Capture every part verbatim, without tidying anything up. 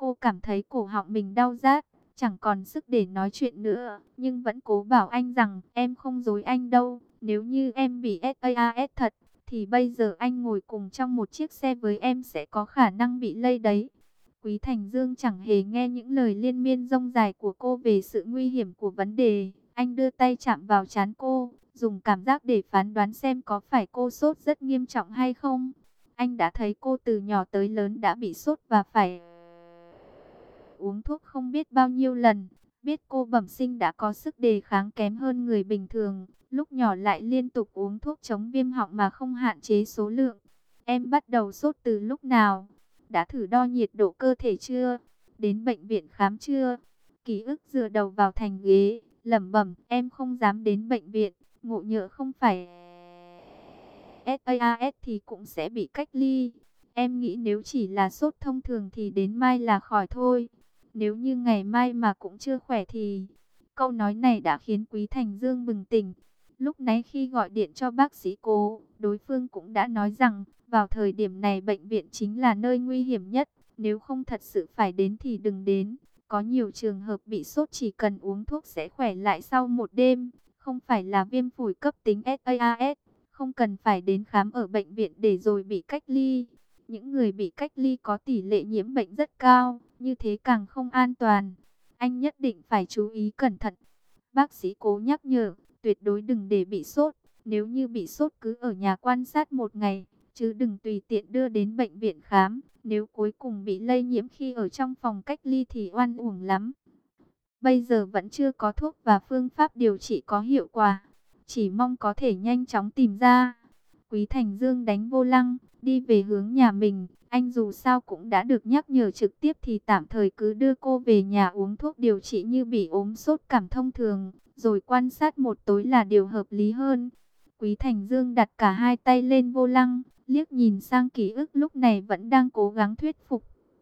Cô cảm thấy cổ họng mình đau rát, chẳng còn sức để nói chuyện nữa, nhưng vẫn cố bảo anh rằng em không dối anh đâu. Nếu như em bị SARS thật, thì bây giờ anh ngồi cùng trong một chiếc xe với em sẽ có khả năng bị lây đấy. Quý Thành Dương chẳng hề nghe những lời liên miên rông dài của cô về sự nguy hiểm của vấn đề. Anh đưa tay chạm vào trán cô, dùng cảm giác để phán đoán xem có phải cô sốt rất nghiêm trọng hay không. Anh đã thấy cô từ nhỏ tới lớn đã bị sốt và phải uống thuốc không biết bao nhiêu lần. Biết cô bẩm sinh đã có sức đề kháng kém hơn người bình thường, lúc nhỏ lại liên tục uống thuốc chống viêm họng mà không hạn chế số lượng. Em bắt đầu sốt từ lúc nào? Đã thử đo nhiệt độ cơ thể chưa? Đến bệnh viện khám chưa? Ký ức dựa đầu vào thành ghế, lẩm bẩm, em không dám đến bệnh viện, ngộ nhỡ không phải SARS thì cũng sẽ bị cách ly. Em nghĩ nếu chỉ là sốt thông thường thì đến mai là khỏi thôi. Nếu như ngày mai mà cũng chưa khỏe thì... Câu nói này đã khiến Quý Thành Dương bừng tỉnh. Lúc nãy khi gọi điện cho bác sĩ Cố, đối phương cũng đã nói rằng vào thời điểm này bệnh viện chính là nơi nguy hiểm nhất. Nếu không thật sự phải đến thì đừng đến. Có nhiều trường hợp bị sốt chỉ cần uống thuốc sẽ khỏe lại sau một đêm. Không phải là viêm phổi cấp tính SARS. Không cần phải đến khám ở bệnh viện để rồi bị cách ly. Những người bị cách ly có tỷ lệ nhiễm bệnh rất cao, như thế càng không an toàn. Anh nhất định phải chú ý cẩn thận. Bác sĩ Cố nhắc nhở, tuyệt đối đừng để bị sốt. Nếu như bị sốt cứ ở nhà quan sát một ngày, chứ đừng tùy tiện đưa đến bệnh viện khám. Nếu cuối cùng bị lây nhiễm khi ở trong phòng cách ly thì oan uổng lắm. Bây giờ vẫn chưa có thuốc và phương pháp điều trị có hiệu quả. Chỉ mong có thể nhanh chóng tìm ra. Quý Thành Dương đánh vô lăng, đi về hướng nhà mình. Anh dù sao cũng đã được nhắc nhở trực tiếp thì tạm thời cứ đưa cô về nhà uống thuốc điều trị như bị ốm sốt cảm thông thường. Rồi quan sát một tối là điều hợp lý hơn. Quý Thành Dương đặt cả hai tay lên vô lăng, liếc nhìn sang ký ức lúc này vẫn đang cố gắng thuyết phục.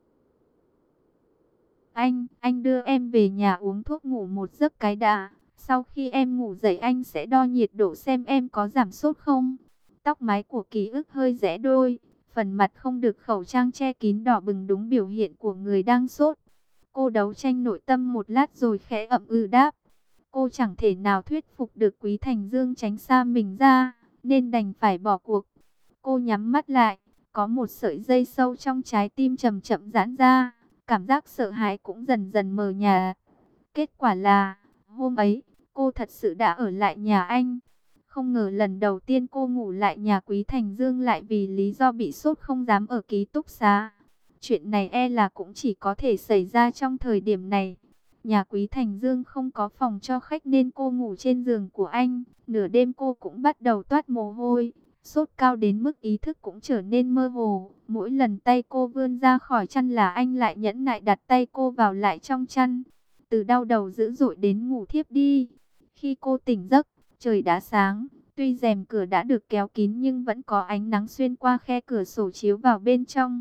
Anh, anh đưa em về nhà uống thuốc ngủ một giấc cái đã. Sau khi em ngủ dậy anh sẽ đo nhiệt độ xem em có giảm sốt không. Tóc mái của ký ức hơi rẽ đôi. Phần mặt không được khẩu trang che kín đỏ bừng đúng biểu hiện của người đang sốt. Cô đấu tranh nội tâm một lát rồi khẽ ậm ừ đáp. Cô chẳng thể nào thuyết phục được Quý Thành Dương tránh xa mình ra, nên đành phải bỏ cuộc. Cô nhắm mắt lại, có một sợi dây sâu trong trái tim chậm chậm giãn ra. Cảm giác sợ hãi cũng dần dần mờ nhạt. Kết quả là, hôm ấy, cô thật sự đã ở lại nhà anh. Không ngờ lần đầu tiên cô ngủ lại nhà Quý Thành Dương lại vì lý do bị sốt không dám ở ký túc xá. Chuyện này e là cũng chỉ có thể xảy ra trong thời điểm này. Nhà Quý Thành Dương không có phòng cho khách nên cô ngủ trên giường của anh. Nửa đêm cô cũng bắt đầu toát mồ hôi. Sốt cao đến mức ý thức cũng trở nên mơ hồ. Mỗi lần tay cô vươn ra khỏi chăn là anh lại nhẫn nại đặt tay cô vào lại trong chăn. Từ đau đầu dữ dội đến ngủ thiếp đi. Khi cô tỉnh giấc, trời đã sáng. Tuy rèm cửa đã được kéo kín nhưng vẫn có ánh nắng xuyên qua khe cửa sổ chiếu vào bên trong.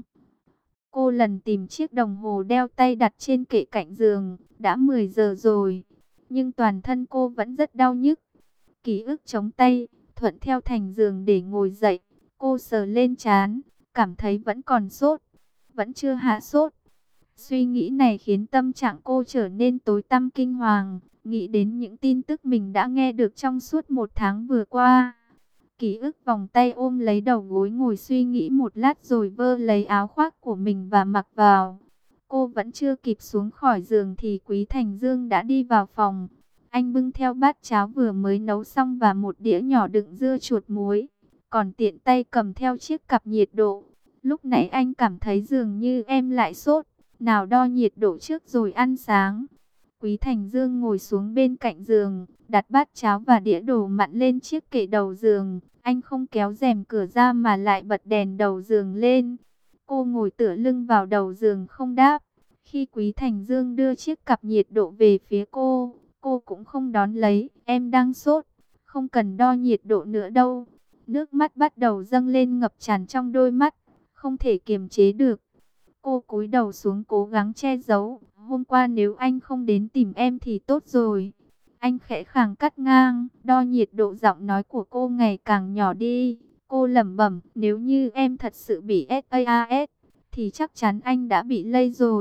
Cô lần tìm chiếc đồng hồ đeo tay đặt trên kệ cạnh giường. Đã mười giờ rồi. Nhưng toàn thân cô vẫn rất đau nhức. Ký ức chống tay, thuận theo thành giường để ngồi dậy. Cô sờ lên trán, cảm thấy vẫn còn sốt. Vẫn chưa hạ sốt. Suy nghĩ này khiến tâm trạng cô trở nên tối tăm kinh hoàng. Nghĩ đến những tin tức mình đã nghe được trong suốt một tháng vừa qua. Ký ức vòng tay ôm lấy đầu gối ngồi suy nghĩ một lát rồi vơ lấy áo khoác của mình và mặc vào. Cô vẫn chưa kịp xuống khỏi giường thì Quý Thành Dương đã đi vào phòng. Anh bưng theo bát cháo vừa mới nấu xong và một đĩa nhỏ đựng dưa chuột muối. Còn tiện tay cầm theo chiếc cặp nhiệt độ. Lúc nãy anh cảm thấy dường như em lại sốt. Nào đo nhiệt độ trước rồi ăn sáng. Quý Thành Dương ngồi xuống bên cạnh giường, đặt bát cháo và đĩa đồ mặn lên chiếc kệ đầu giường. Anh không kéo rèm cửa ra mà lại bật đèn đầu giường lên. Cô ngồi tựa lưng vào đầu giường không đáp. Khi Quý Thành Dương đưa chiếc cặp nhiệt độ về phía cô, cô cũng không đón lấy. Em đang sốt, không cần đo nhiệt độ nữa đâu. Nước mắt bắt đầu dâng lên ngập tràn trong đôi mắt, không thể kiềm chế được. Cô cúi đầu xuống cố gắng che giấu. Hôm qua nếu anh không đến tìm em thì tốt rồi. Anh khẽ khàng cắt ngang. Đo nhiệt độ, giọng nói của cô ngày càng nhỏ đi. Cô lẩm bẩm, nếu như em thật sự bị SARS thì chắc chắn anh đã bị lây rồi.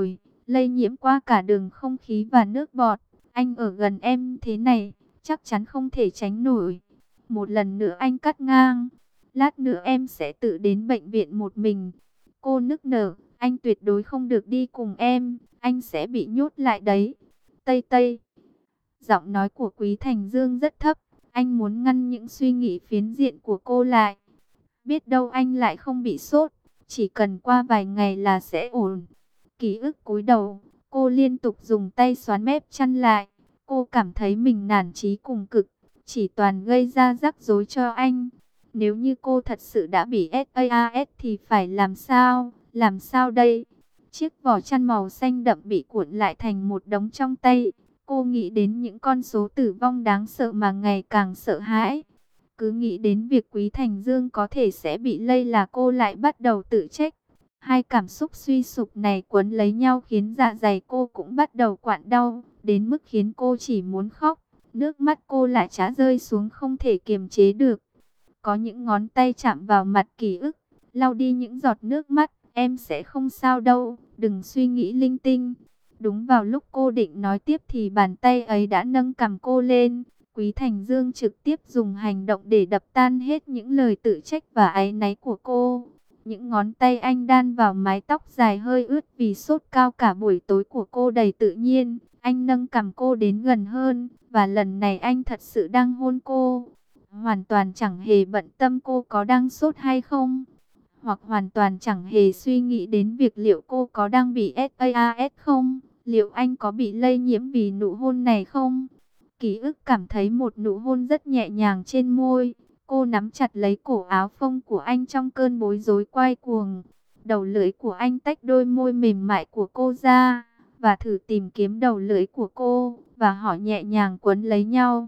lây nhiễm qua cả đường không khí và nước bọt. Anh ở gần em thế này, chắc chắn không thể tránh nổi. Một lần nữa anh cắt ngang. Lát nữa em sẽ tự đến bệnh viện một mình. Cô nức nở, anh tuyệt đối không được đi cùng em, anh sẽ bị nhốt lại đấy. Tây Tây. Giọng nói của Quý Thành Dương rất thấp, anh muốn ngăn những suy nghĩ phiến diện của cô lại. Biết đâu anh lại không bị sốt, chỉ cần qua vài ngày là sẽ ổn. Ký ức cúi đầu, cô liên tục dùng tay xoắn mép chăn lại. Cô cảm thấy mình nản chí cùng cực, chỉ toàn gây ra rắc rối cho anh. Nếu như cô thật sự đã bị SARS thì phải làm sao? Làm sao đây? Chiếc vỏ chăn màu xanh đậm bị cuộn lại thành một đống trong tay. Cô nghĩ đến những con số tử vong đáng sợ mà ngày càng sợ hãi. Cứ nghĩ đến việc Quý Thành Dương có thể sẽ bị lây là cô lại bắt đầu tự trách. Hai cảm xúc suy sụp này quấn lấy nhau khiến dạ dày cô cũng bắt đầu quặn đau, đến mức khiến cô chỉ muốn khóc. Nước mắt cô lại chả rơi xuống không thể kiềm chế được. Có những ngón tay chạm vào mặt ký ức, lau đi những giọt nước mắt. Em sẽ không sao đâu, đừng suy nghĩ linh tinh. Đúng vào lúc cô định nói tiếp thì bàn tay ấy đã nâng cằm cô lên. Quý Thành Dương trực tiếp dùng hành động để đập tan hết những lời tự trách và áy náy của cô. Những ngón tay anh đan vào mái tóc dài hơi ướt vì sốt cao cả buổi tối của cô đầy tự nhiên. Anh nâng cằm cô đến gần hơn, và lần này anh thật sự đang hôn cô. Hoàn toàn chẳng hề bận tâm cô có đang sốt hay không, hoặc hoàn toàn chẳng hề suy nghĩ đến việc liệu cô có đang bị SARS không, liệu anh có bị lây nhiễm vì nụ hôn này không. Ký ức cảm thấy một nụ hôn rất nhẹ nhàng trên môi. Cô nắm chặt lấy cổ áo phông của anh trong cơn bối rối quay cuồng. Đầu lưỡi của anh tách đôi môi mềm mại của cô ra, và thử tìm kiếm đầu lưỡi của cô, và họ nhẹ nhàng quấn lấy nhau.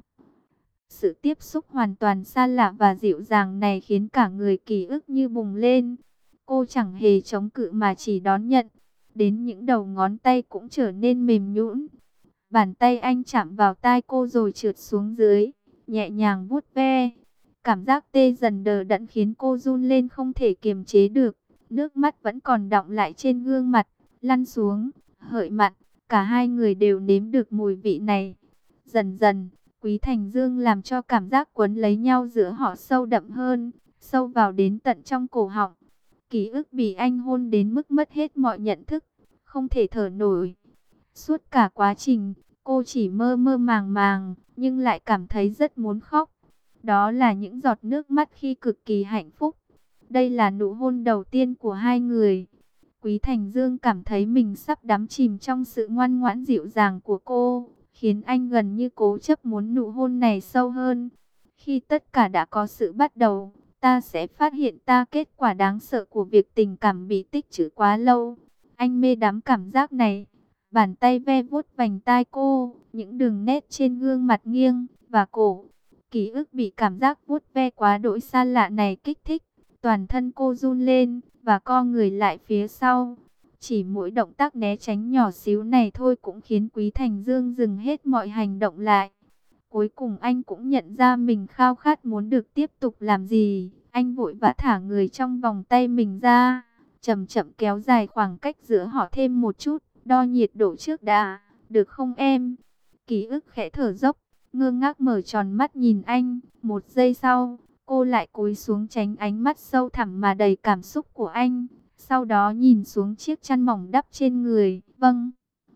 Sự tiếp xúc hoàn toàn xa lạ và dịu dàng này khiến cả người ký ức như bùng lên. Cô chẳng hề chống cự mà chỉ đón nhận. Đến những đầu ngón tay cũng trở nên mềm nhũn. Bàn tay anh chạm vào tai cô rồi trượt xuống dưới, nhẹ nhàng vuốt ve. Cảm giác tê dần đờ đẫn khiến cô run lên không thể kiềm chế được. Nước mắt vẫn còn đọng lại trên gương mặt, lăn xuống, hợi mặn. Cả hai người đều nếm được mùi vị này. Dần dần, Quý Thành Dương làm cho cảm giác quấn lấy nhau giữa họ sâu đậm hơn, sâu vào đến tận trong cổ họng. Ký ức bị anh hôn đến mức mất hết mọi nhận thức, không thể thở nổi. Suốt cả quá trình, cô chỉ mơ mơ màng màng, nhưng lại cảm thấy rất muốn khóc. Đó là những giọt nước mắt khi cực kỳ hạnh phúc. Đây là nụ hôn đầu tiên của hai người. Quý Thành Dương cảm thấy mình sắp đắm chìm trong sự ngoan ngoãn dịu dàng của cô, khiến anh gần như cố chấp muốn nụ hôn này sâu hơn. Khi tất cả đã có sự bắt đầu, ta sẽ phát hiện ta kết quả đáng sợ của việc tình cảm bị tích trữ quá lâu. Anh mê đắm cảm giác này. Bàn tay ve vuốt vành tai cô, những đường nét trên gương mặt nghiêng và cổ. Ký ức bị cảm giác vuốt ve quá đỗi xa lạ này kích thích. Toàn thân cô run lên và co người lại phía sau. Chỉ mỗi động tác né tránh nhỏ xíu này thôi cũng khiến Quý Thành Dương dừng hết mọi hành động lại. Cuối cùng anh cũng nhận ra mình khao khát muốn được tiếp tục làm gì. Anh vội vã thả người trong vòng tay mình ra, chậm chậm kéo dài khoảng cách giữa họ thêm một chút. Đo nhiệt độ trước đã, được không em? Ký ức khẽ thở dốc, ngơ ngác mở tròn mắt nhìn anh. Một giây sau, cô lại cúi xuống tránh ánh mắt sâu thẳm mà đầy cảm xúc của anh. Sau đó nhìn xuống chiếc chăn mỏng đắp trên người. Vâng.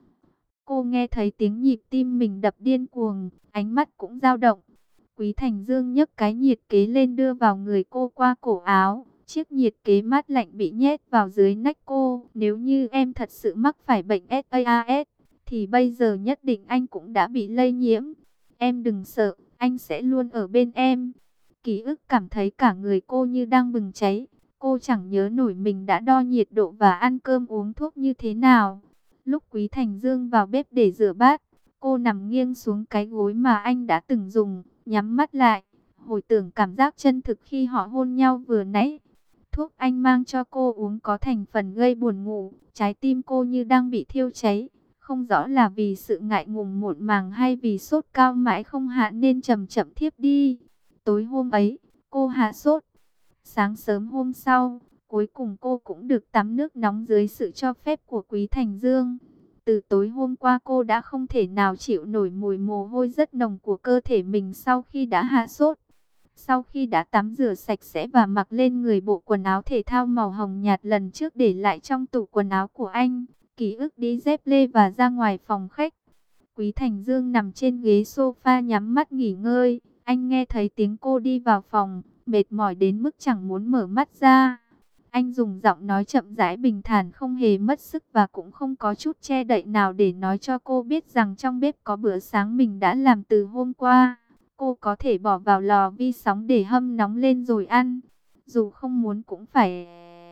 Cô nghe thấy tiếng nhịp tim mình đập điên cuồng, ánh mắt cũng dao động. Quý Thành Dương nhấc cái nhiệt kế lên đưa vào người cô qua cổ áo. Chiếc nhiệt kế mát lạnh bị nhét vào dưới nách cô. Nếu như em thật sự mắc phải bệnh SARS, thì bây giờ nhất định anh cũng đã bị lây nhiễm. Em đừng sợ, anh sẽ luôn ở bên em. Ký ức cảm thấy cả người cô như đang bừng cháy. Cô chẳng nhớ nổi mình đã đo nhiệt độ và ăn cơm uống thuốc như thế nào. Lúc Quý Thành Dương vào bếp để rửa bát, cô nằm nghiêng xuống cái gối mà anh đã từng dùng, nhắm mắt lại, hồi tưởng cảm giác chân thực khi họ hôn nhau vừa nãy. Thuốc anh mang cho cô uống có thành phần gây buồn ngủ, trái tim cô như đang bị thiêu cháy. Không rõ là vì sự ngại ngùng muộn màng hay vì sốt cao mãi không hạ nên chậm chậm thiếp đi. Tối hôm ấy, cô hạ sốt. Sáng sớm hôm sau, cuối cùng cô cũng được tắm nước nóng dưới sự cho phép của Quý Thành Dương. Từ tối hôm qua cô đã không thể nào chịu nổi mùi mồ hôi rất nồng của cơ thể mình sau khi đã hạ sốt. Sau khi đã tắm rửa sạch sẽ và mặc lên người bộ quần áo thể thao màu hồng nhạt lần trước để lại trong tủ quần áo của anh, Ký ức đi dép lê và ra ngoài phòng khách. Quý Thành Dương nằm trên ghế sofa nhắm mắt nghỉ ngơi. Anh nghe thấy tiếng cô đi vào phòng, mệt mỏi đến mức chẳng muốn mở mắt ra. Anh dùng giọng nói chậm rãi bình thản, không hề mất sức và cũng không có chút che đậy nào để nói cho cô biết rằng trong bếp có bữa sáng mình đã làm từ hôm qua. Cô có thể bỏ vào lò vi sóng để hâm nóng lên rồi ăn. Dù không muốn cũng phải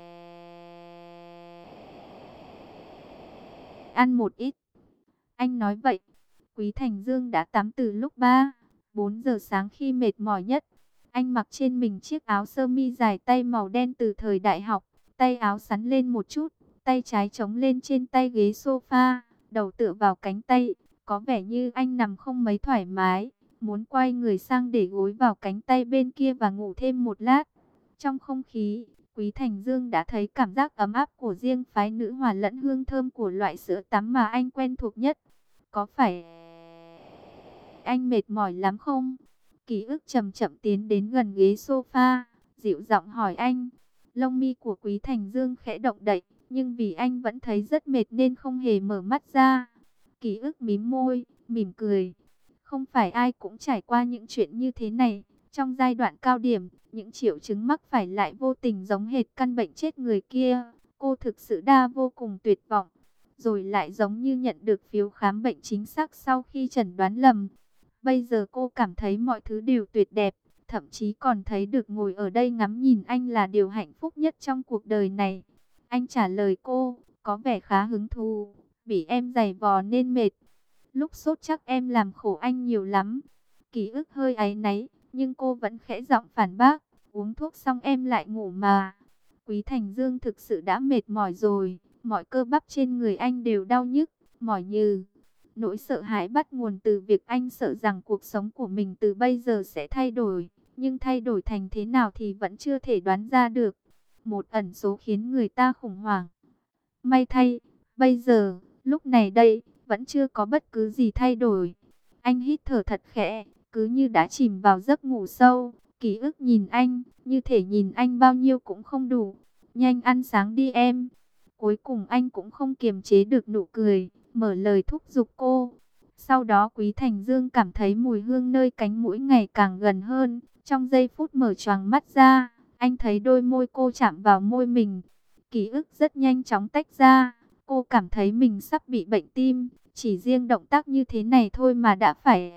ăn một ít. Anh nói vậy. Quý Thành Dương đã tắm từ lúc ba, bốn giờ sáng khi mệt mỏi nhất. Anh mặc trên mình chiếc áo sơ mi dài tay màu đen từ thời đại học. Tay áo xắn lên một chút, tay trái chống lên trên tay ghế sofa, đầu tựa vào cánh tay. Có vẻ như anh nằm không mấy thoải mái, muốn quay người sang để gối vào cánh tay bên kia và ngủ thêm một lát. Trong không khí, Quý Thành Dương đã thấy cảm giác ấm áp của riêng phái nữ hòa lẫn hương thơm của loại sữa tắm mà anh quen thuộc nhất. Có phải anh mệt mỏi lắm không? Ký ức chậm chậm tiến đến gần ghế sofa, dịu giọng hỏi anh. Lông mi của Quý Thành Dương khẽ động đậy, nhưng vì anh vẫn thấy rất mệt nên không hề mở mắt ra. Ký ức mím môi, mỉm cười. Không phải ai cũng trải qua những chuyện như thế này. Trong giai đoạn cao điểm, những triệu chứng mắc phải lại vô tình giống hệt căn bệnh chết người kia. Cô thực sự đa vô cùng tuyệt vọng. Rồi lại giống như nhận được phiếu khám bệnh chính xác sau khi chẩn đoán lầm. Bây giờ cô cảm thấy mọi thứ đều tuyệt đẹp. Thậm chí còn thấy được ngồi ở đây ngắm nhìn anh là điều hạnh phúc nhất trong cuộc đời này. Anh trả lời cô, có vẻ khá hứng thú. Bị em giày vò nên mệt. Lúc sốt chắc em làm khổ anh nhiều lắm. Ký ức hơi áy náy, nhưng cô vẫn khẽ giọng phản bác. Uống thuốc xong em lại ngủ mà. Quý Thành Dương thực sự đã mệt mỏi rồi. Mọi cơ bắp trên người anh đều đau nhức, mỏi nhừ. Nỗi sợ hãi bắt nguồn từ việc anh sợ rằng cuộc sống của mình từ bây giờ sẽ thay đổi. Nhưng thay đổi thành thế nào thì vẫn chưa thể đoán ra được. Một ẩn số khiến người ta khủng hoảng. May thay, bây giờ, lúc này đây, vẫn chưa có bất cứ gì thay đổi. Anh hít thở thật khẽ, cứ như đã chìm vào giấc ngủ sâu. Ký ức nhìn anh, như thể nhìn anh bao nhiêu cũng không đủ. Nhanh ăn sáng đi em. Cuối cùng anh cũng không kiềm chế được nụ cười, mở lời thúc giục cô. Sau đó Quý Thành Dương cảm thấy mùi hương nơi cánh mũi ngày càng gần hơn. Trong giây phút mở choàng mắt ra, anh thấy đôi môi cô chạm vào môi mình. Ký ức rất nhanh chóng tách ra. Cô cảm thấy mình sắp bị bệnh tim. Chỉ riêng động tác như thế này thôi mà đã phải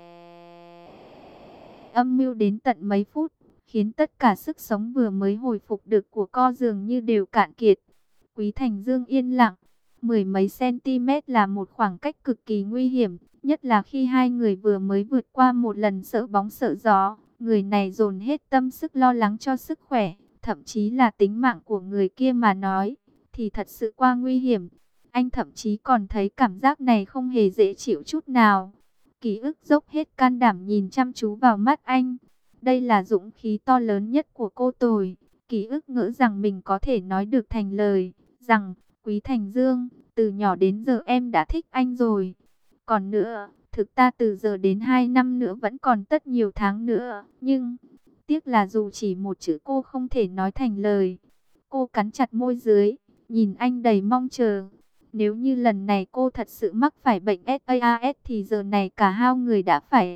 âm mưu đến tận mấy phút, khiến tất cả sức sống vừa mới hồi phục được của cô dường như đều cạn kiệt. Quý Thành Dương yên lặng. Mười mấy cm là một khoảng cách cực kỳ nguy hiểm, nhất là khi hai người vừa mới vượt qua một lần sợ bóng sợ gió. Người này dồn hết tâm sức lo lắng cho sức khỏe, thậm chí là tính mạng của người kia mà nói, thì thật sự quá nguy hiểm. Anh thậm chí còn thấy cảm giác này không hề dễ chịu chút nào. Ký ức dốc hết can đảm nhìn chăm chú vào mắt anh. Đây là dũng khí to lớn nhất của cô tôi. Ký ức ngỡ rằng mình có thể nói được thành lời, rằng, Quý Thành Dương, từ nhỏ đến giờ em đã thích anh rồi. Còn nữa, thực ta từ giờ đến hai năm nữa vẫn còn tất nhiều tháng nữa. Nhưng, tiếc là dù chỉ một chữ cô không thể nói thành lời. Cô cắn chặt môi dưới, nhìn anh đầy mong chờ. Nếu như lần này cô thật sự mắc phải bệnh SARS thì giờ này cả hai người đã phải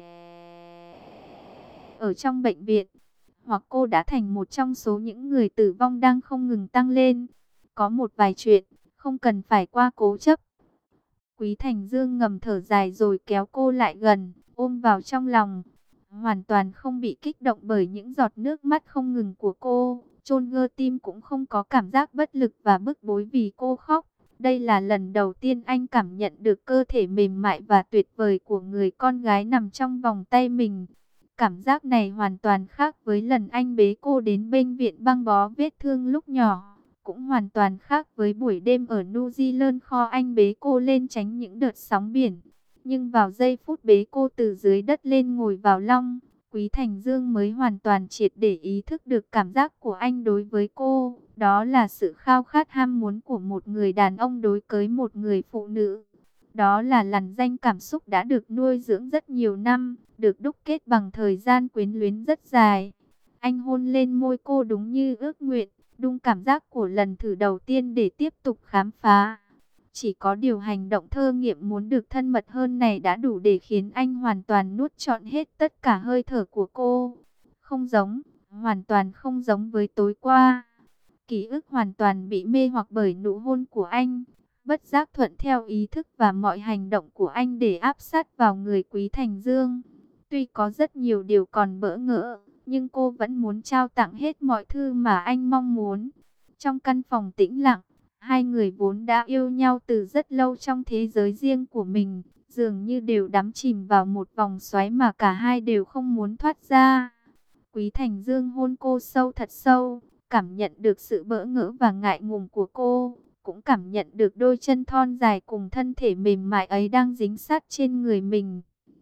ở trong bệnh viện. Hoặc cô đã thành một trong số những người tử vong đang không ngừng tăng lên. Có một vài chuyện, không cần phải qua cố chấp. Quý Thành Dương ngầm thở dài rồi kéo cô lại gần, ôm vào trong lòng. Hoàn toàn không bị kích động bởi những giọt nước mắt không ngừng của cô. Chôn ngơ tim cũng không có cảm giác bất lực và bức bối vì cô khóc. Đây là lần đầu tiên anh cảm nhận được cơ thể mềm mại và tuyệt vời của người con gái nằm trong vòng tay mình. Cảm giác này hoàn toàn khác với lần anh bế cô đến bệnh viện băng bó vết thương lúc nhỏ. Cũng hoàn toàn khác với buổi đêm ở New Zealand kho anh bế cô lên tránh những đợt sóng biển. Nhưng vào giây phút bế cô từ dưới đất lên ngồi vào long, Quý Thành Dương mới hoàn toàn triệt để ý thức được cảm giác của anh đối với cô. Đó là sự khao khát ham muốn của một người đàn ông đối với một người phụ nữ. Đó là lằn danh cảm xúc đã được nuôi dưỡng rất nhiều năm, được đúc kết bằng thời gian quyến luyến rất dài. Anh hôn lên môi cô đúng như ước nguyện, đúng cảm giác của lần thử đầu tiên để tiếp tục khám phá. Chỉ có điều hành động thơ nghiệm muốn được thân mật hơn này đã đủ để khiến anh hoàn toàn nuốt trọn hết tất cả hơi thở của cô. Không giống, hoàn toàn không giống với tối qua. Ký ức hoàn toàn bị mê hoặc bởi nụ hôn của anh, bất giác thuận theo ý thức và mọi hành động của anh để áp sát vào người Quý Thành Dương. Tuy có rất nhiều điều còn bỡ ngỡ, nhưng cô vẫn muốn trao tặng hết mọi thứ mà anh mong muốn. Trong căn phòng tĩnh lặng, hai người vốn đã yêu nhau từ rất lâu trong thế giới riêng của mình, dường như đều đắm chìm vào một vòng xoáy mà cả hai đều không muốn thoát ra. Quý Thành Dương hôn cô sâu thật sâu, cảm nhận được sự bỡ ngỡ và ngại ngùng của cô, cũng cảm nhận được đôi chân thon dài cùng thân thể mềm mại ấy đang dính sát trên người mình.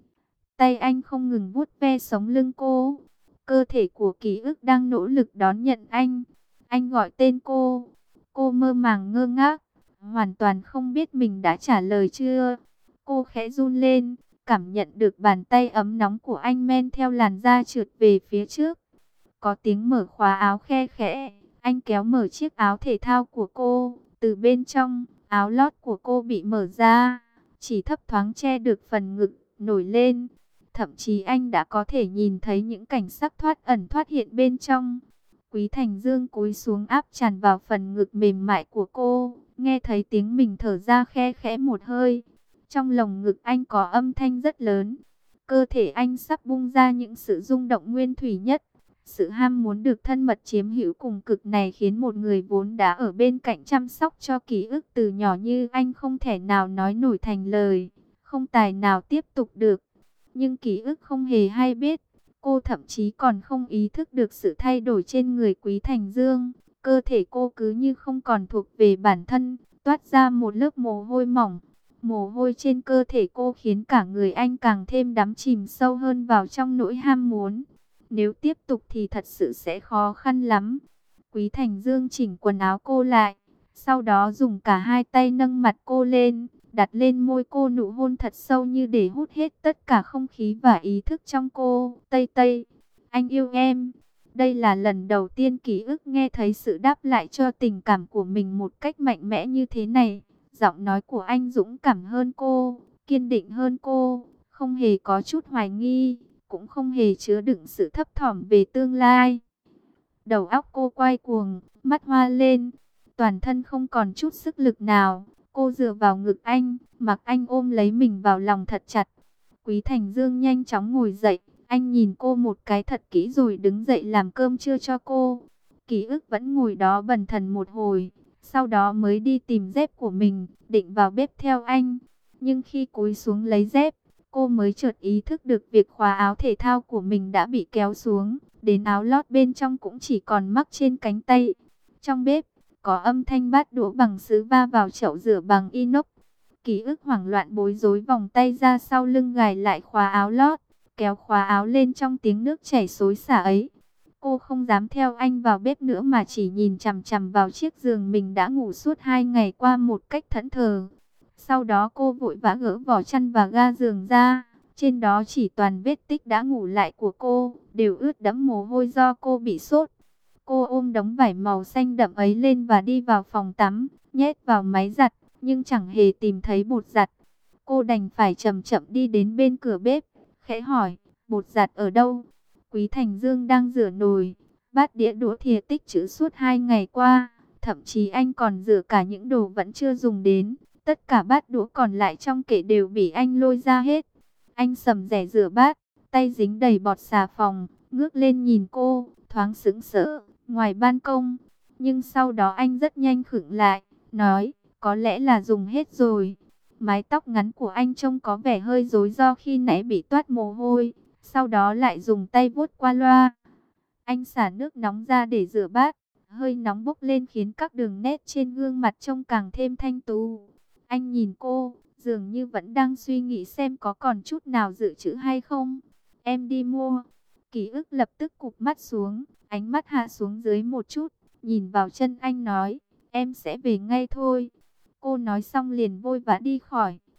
Tay anh không ngừng vuốt ve sống lưng cô, cơ thể của ký ức đang nỗ lực đón nhận anh. Anh gọi tên cô, cô mơ màng ngơ ngác, hoàn toàn không biết mình đã trả lời chưa. Cô khẽ run lên, cảm nhận được bàn tay ấm nóng của anh men theo làn da trượt về phía trước. Có tiếng mở khóa áo khe khẽ, anh kéo mở chiếc áo thể thao của cô. Từ bên trong, áo lót của cô bị mở ra, chỉ thấp thoáng che được phần ngực nổi lên. Thậm chí anh đã có thể nhìn thấy những cảnh sắc thoát ẩn thoát hiện bên trong. Quý Thành Dương cúi xuống áp tràn vào phần ngực mềm mại của cô, nghe thấy tiếng mình thở ra khe khẽ một hơi. Trong lồng ngực anh có âm thanh rất lớn, cơ thể anh sắp bung ra những sự rung động nguyên thủy nhất. Sự ham muốn được thân mật chiếm hữu cùng cực này khiến một người vốn đã ở bên cạnh chăm sóc cho ký ức từ nhỏ như anh không thể nào nói nổi thành lời, không tài nào tiếp tục được. Nhưng ký ức không hề hay biết, cô thậm chí còn không ý thức được sự thay đổi trên người Quý Thành Dương. Cơ thể cô cứ như không còn thuộc về bản thân, toát ra một lớp mồ hôi mỏng. Mồ hôi trên cơ thể cô khiến cả người anh càng thêm đắm chìm sâu hơn vào trong nỗi ham muốn. Nếu tiếp tục thì thật sự sẽ khó khăn lắm. Quý Thành Dương chỉnh quần áo cô lại, sau đó dùng cả hai tay nâng mặt cô lên, đặt lên môi cô nụ hôn thật sâu như để hút hết tất cả không khí và ý thức trong cô. Tây Tây, anh yêu em. Đây là lần đầu tiên ký ức nghe thấy sự đáp lại cho tình cảm của mình một cách mạnh mẽ như thế này. Giọng nói của anh dũng cảm hơn cô, kiên định hơn cô, không hề có chút hoài nghi, cũng không hề chứa đựng sự thấp thỏm về tương lai. Đầu óc cô quay cuồng, mắt hoa lên, toàn thân không còn chút sức lực nào. Cô dựa vào ngực anh, mặc anh ôm lấy mình vào lòng thật chặt. Quý Thành Dương nhanh chóng ngồi dậy, anh nhìn cô một cái thật kỹ rồi đứng dậy làm cơm trưa cho cô. Ký ức vẫn ngồi đó bần thần một hồi, sau đó mới đi tìm dép của mình, định vào bếp theo anh. Nhưng khi cúi xuống lấy dép, cô mới chợt ý thức được việc khóa áo thể thao của mình đã bị kéo xuống, đến áo lót bên trong cũng chỉ còn mắc trên cánh tay. Trong bếp, có âm thanh bát đũa bằng sứ va vào chậu rửa bằng inox. Ký ức hoảng loạn bối rối vòng tay ra sau lưng gài lại khóa áo lót, kéo khóa áo lên trong tiếng nước chảy xối xả ấy. Cô không dám theo anh vào bếp nữa mà chỉ nhìn chằm chằm vào chiếc giường mình đã ngủ suốt hai ngày qua một cách thẫn thờ. Sau đó cô vội vã gỡ vỏ chăn và ga giường ra, trên đó chỉ toàn vết tích đã ngủ lại của cô, đều ướt đẫm mồ hôi do cô bị sốt. Cô ôm đống vải màu xanh đậm ấy lên và đi vào phòng tắm, nhét vào máy giặt, nhưng chẳng hề tìm thấy bột giặt. Cô đành phải chậm chậm đi đến bên cửa bếp, khẽ hỏi, bột giặt ở đâu? Quý Thành Dương đang rửa nồi, bát đĩa đũa thìa tích trữ suốt hai ngày qua, thậm chí anh còn rửa cả những đồ vẫn chưa dùng đến. Tất cả bát đũa còn lại trong kệ đều bị anh lôi ra hết. Anh sầm rẻ rửa bát, tay dính đầy bọt xà phòng, ngước lên nhìn cô, thoáng sững sờ. Ngoài ban công, nhưng sau đó anh rất nhanh khựng lại, nói, có lẽ là dùng hết rồi. Mái tóc ngắn của anh trông có vẻ hơi rối do khi nãy bị toát mồ hôi, sau đó lại dùng tay vuốt qua loa. Anh xả nước nóng ra để rửa bát, hơi nóng bốc lên khiến các đường nét trên gương mặt trông càng thêm thanh tú. Anh nhìn cô, dường như vẫn đang suy nghĩ xem có còn chút nào dự trữ hay không. Em đi mua. Ký ức lập tức cụp mắt xuống, ánh mắt hạ xuống dưới một chút, nhìn vào chân anh nói, em sẽ về ngay thôi. Cô nói xong liền vội vã đi khỏi.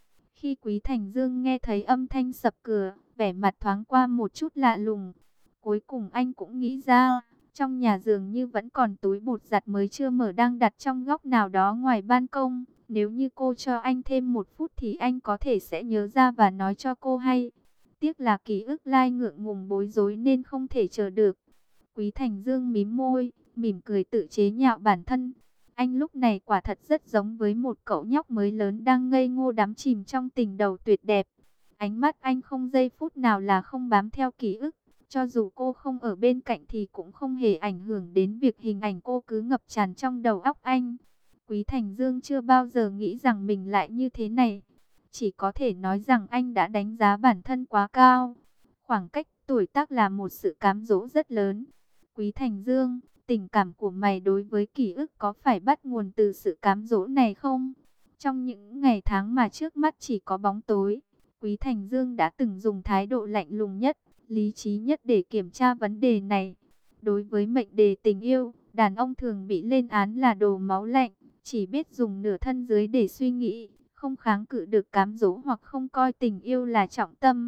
Khi Quý Thành Dương nghe thấy âm thanh sập cửa, vẻ mặt thoáng qua một chút lạ lùng. Cuối cùng anh cũng nghĩ ra, trong nhà dường như vẫn còn túi bột giặt mới chưa mở đang đặt trong góc nào đó ngoài ban công. Nếu như cô cho anh thêm một phút thì anh có thể sẽ nhớ ra và nói cho cô hay. Tiếc là ký ức lai ngượng ngùng bối rối nên không thể chờ được. Quý Thành Dương mím môi, mỉm cười tự chế nhạo bản thân. Anh lúc này quả thật rất giống với một cậu nhóc mới lớn đang ngây ngô đắm chìm trong tình đầu tuyệt đẹp. Ánh mắt anh không giây phút nào là không bám theo ký ức. Cho dù cô không ở bên cạnh thì cũng không hề ảnh hưởng đến việc hình ảnh cô cứ ngập tràn trong đầu óc anh. Quý Thành Dương chưa bao giờ nghĩ rằng mình lại như thế này. Chỉ có thể nói rằng anh đã đánh giá bản thân quá cao. Khoảng cách tuổi tác là một sự cám dỗ rất lớn. Quý Thành Dương, tình cảm của mày đối với ký ức có phải bắt nguồn từ sự cám dỗ này không? Trong những ngày tháng mà trước mắt chỉ có bóng tối, Quý Thành Dương đã từng dùng thái độ lạnh lùng nhất, lý trí nhất để kiểm tra vấn đề này. Đối với mệnh đề tình yêu, đàn ông thường bị lên án là đồ máu lạnh, chỉ biết dùng nửa thân dưới để suy nghĩ, không kháng cự được cám dỗ hoặc không coi tình yêu là trọng tâm.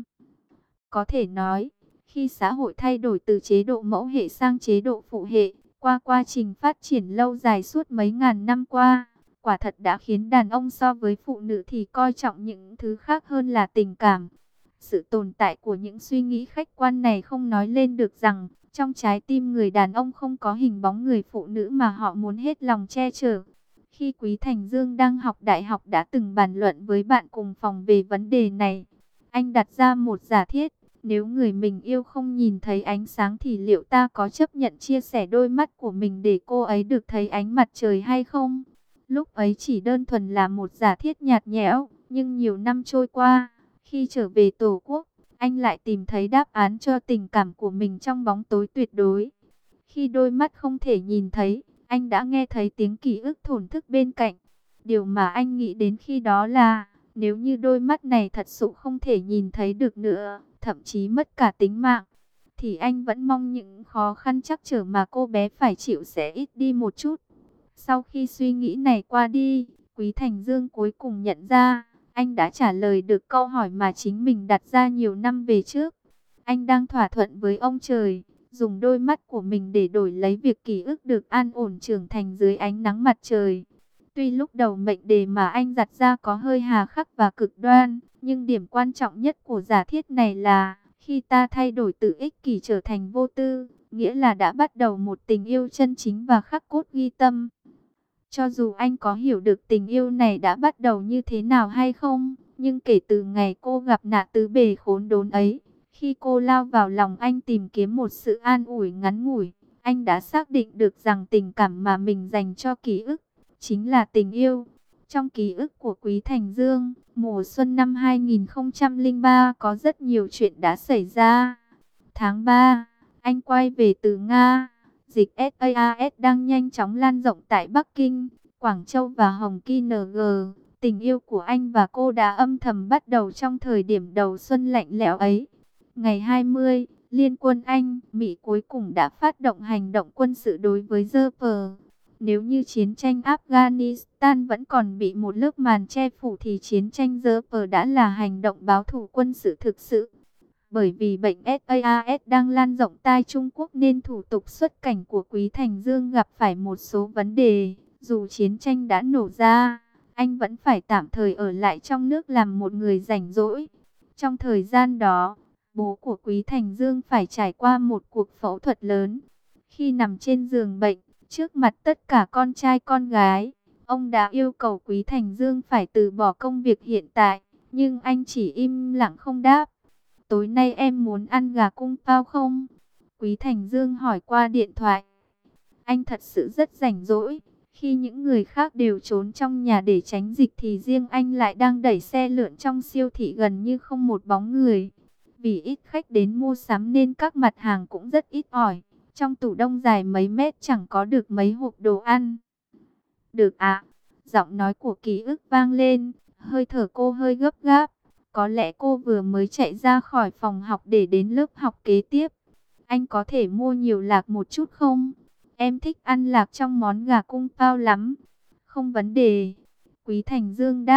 Có thể nói, khi xã hội thay đổi từ chế độ mẫu hệ sang chế độ phụ hệ, qua quá trình phát triển lâu dài suốt mấy ngàn năm qua, quả thật đã khiến đàn ông so với phụ nữ thì coi trọng những thứ khác hơn là tình cảm. Sự tồn tại của những suy nghĩ khách quan này không nói lên được rằng, trong trái tim người đàn ông không có hình bóng người phụ nữ mà họ muốn hết lòng che chở. Khi Quý Thành Dương đang học đại học đã từng bàn luận với bạn cùng phòng về vấn đề này. Anh đặt ra một giả thiết, nếu người mình yêu không nhìn thấy ánh sáng thì liệu ta có chấp nhận chia sẻ đôi mắt của mình để cô ấy được thấy ánh mặt trời hay không? Lúc ấy chỉ đơn thuần là một giả thiết nhạt nhẽo, nhưng nhiều năm trôi qua, khi trở về Tổ quốc, anh lại tìm thấy đáp án cho tình cảm của mình trong bóng tối tuyệt đối. Khi đôi mắt không thể nhìn thấy, anh đã nghe thấy tiếng ký ức thổn thức bên cạnh. Điều mà anh nghĩ đến khi đó là, nếu như đôi mắt này thật sự không thể nhìn thấy được nữa, thậm chí mất cả tính mạng, thì anh vẫn mong những khó khăn trắc trở mà cô bé phải chịu sẽ ít đi một chút. Sau khi suy nghĩ này qua đi, Quý Thành Dương cuối cùng nhận ra, anh đã trả lời được câu hỏi mà chính mình đặt ra nhiều năm về trước. Anh đang thỏa thuận với ông trời, dùng đôi mắt của mình để đổi lấy việc ký ức được an ổn trưởng thành dưới ánh nắng mặt trời. Tuy lúc đầu mệnh đề mà anh đặt ra có hơi hà khắc và cực đoan, nhưng điểm quan trọng nhất của giả thiết này là, khi ta thay đổi từ ích kỷ trở thành vô tư, nghĩa là đã bắt đầu một tình yêu chân chính và khắc cốt ghi tâm. Cho dù anh có hiểu được tình yêu này đã bắt đầu như thế nào hay không, nhưng kể từ ngày cô gặp nạn tứ bề khốn đốn ấy, khi cô lao vào lòng anh tìm kiếm một sự an ủi ngắn ngủi, anh đã xác định được rằng tình cảm mà mình dành cho ký ức chính là tình yêu. Trong ký ức của Quý Thành Dương, mùa xuân năm hai nghìn không trăm lẻ ba có rất nhiều chuyện đã xảy ra. Tháng ba, anh quay về từ Nga. Dịch SARS đang nhanh chóng lan rộng tại Bắc Kinh, Quảng Châu và Hồng Kông. Tình yêu của anh và cô đã âm thầm bắt đầu trong thời điểm đầu xuân lạnh lẽo ấy. Ngày hai mươi, Liên quân Anh, Mỹ cuối cùng đã phát động hành động quân sự đối với giê pê. Nếu như chiến tranh Afghanistan vẫn còn bị một lớp màn che phủ thì chiến tranh giê pê đã là hành động báo thù quân sự thực sự. Bởi vì bệnh SARS đang lan rộng tại Trung Quốc nên thủ tục xuất cảnh của Quý Thành Dương gặp phải một số vấn đề. Dù chiến tranh đã nổ ra, anh vẫn phải tạm thời ở lại trong nước làm một người rảnh rỗi. Trong thời gian đó, bố của Quý Thành Dương phải trải qua một cuộc phẫu thuật lớn. Khi nằm trên giường bệnh, trước mặt tất cả con trai con gái, ông đã yêu cầu Quý Thành Dương phải từ bỏ công việc hiện tại, nhưng anh chỉ im lặng không đáp. Tối nay em muốn ăn gà cung pao không? Quý Thành Dương hỏi qua điện thoại. Anh thật sự rất rảnh rỗi. Khi những người khác đều trốn trong nhà để tránh dịch thì riêng anh lại đang đẩy xe lượn trong siêu thị gần như không một bóng người. Vì ít khách đến mua sắm nên các mặt hàng cũng rất ít ỏi. Trong tủ đông dài mấy mét chẳng có được mấy hộp đồ ăn. Được ạ. Giọng nói của ký ức vang lên. Hơi thở cô hơi gấp gáp. Có lẽ cô vừa mới chạy ra khỏi phòng học để đến lớp học kế tiếp. Anh có thể mua nhiều lạc một chút không? Em thích ăn lạc trong món gà cung pao lắm. Không vấn đề. Quý Thành Dương đáp.